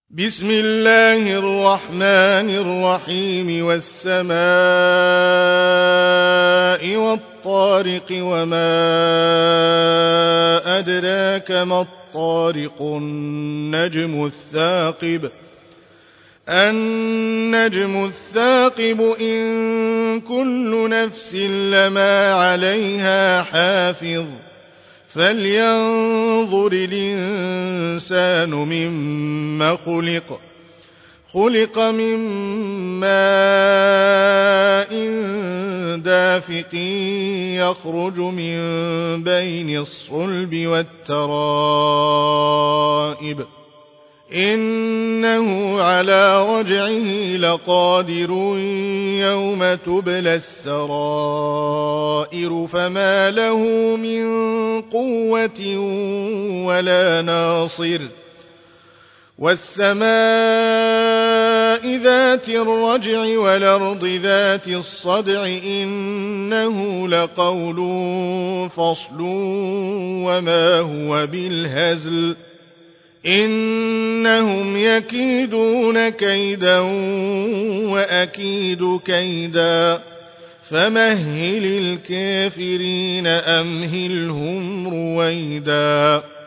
بسم الله الرحمن الرحيم والسماء والطارق وما أدراك ما الطارق النجم الثاقب إن كل نفس لما عليها حافظ فلينظر الإنسان مما خلق من ماء دافق يخرج من بين الصلب والترائب إنه على رجعه لقادر يوم تبلى السرائر فما له من قوة ولا ناصر والسماء ذات الرجع والأرض ذات الصدع إنه لقول فصل وما هو بالهزل إنهم يكيدون كيدا وأكيد كيدا فمهل الكافرين أمهلهم رويدا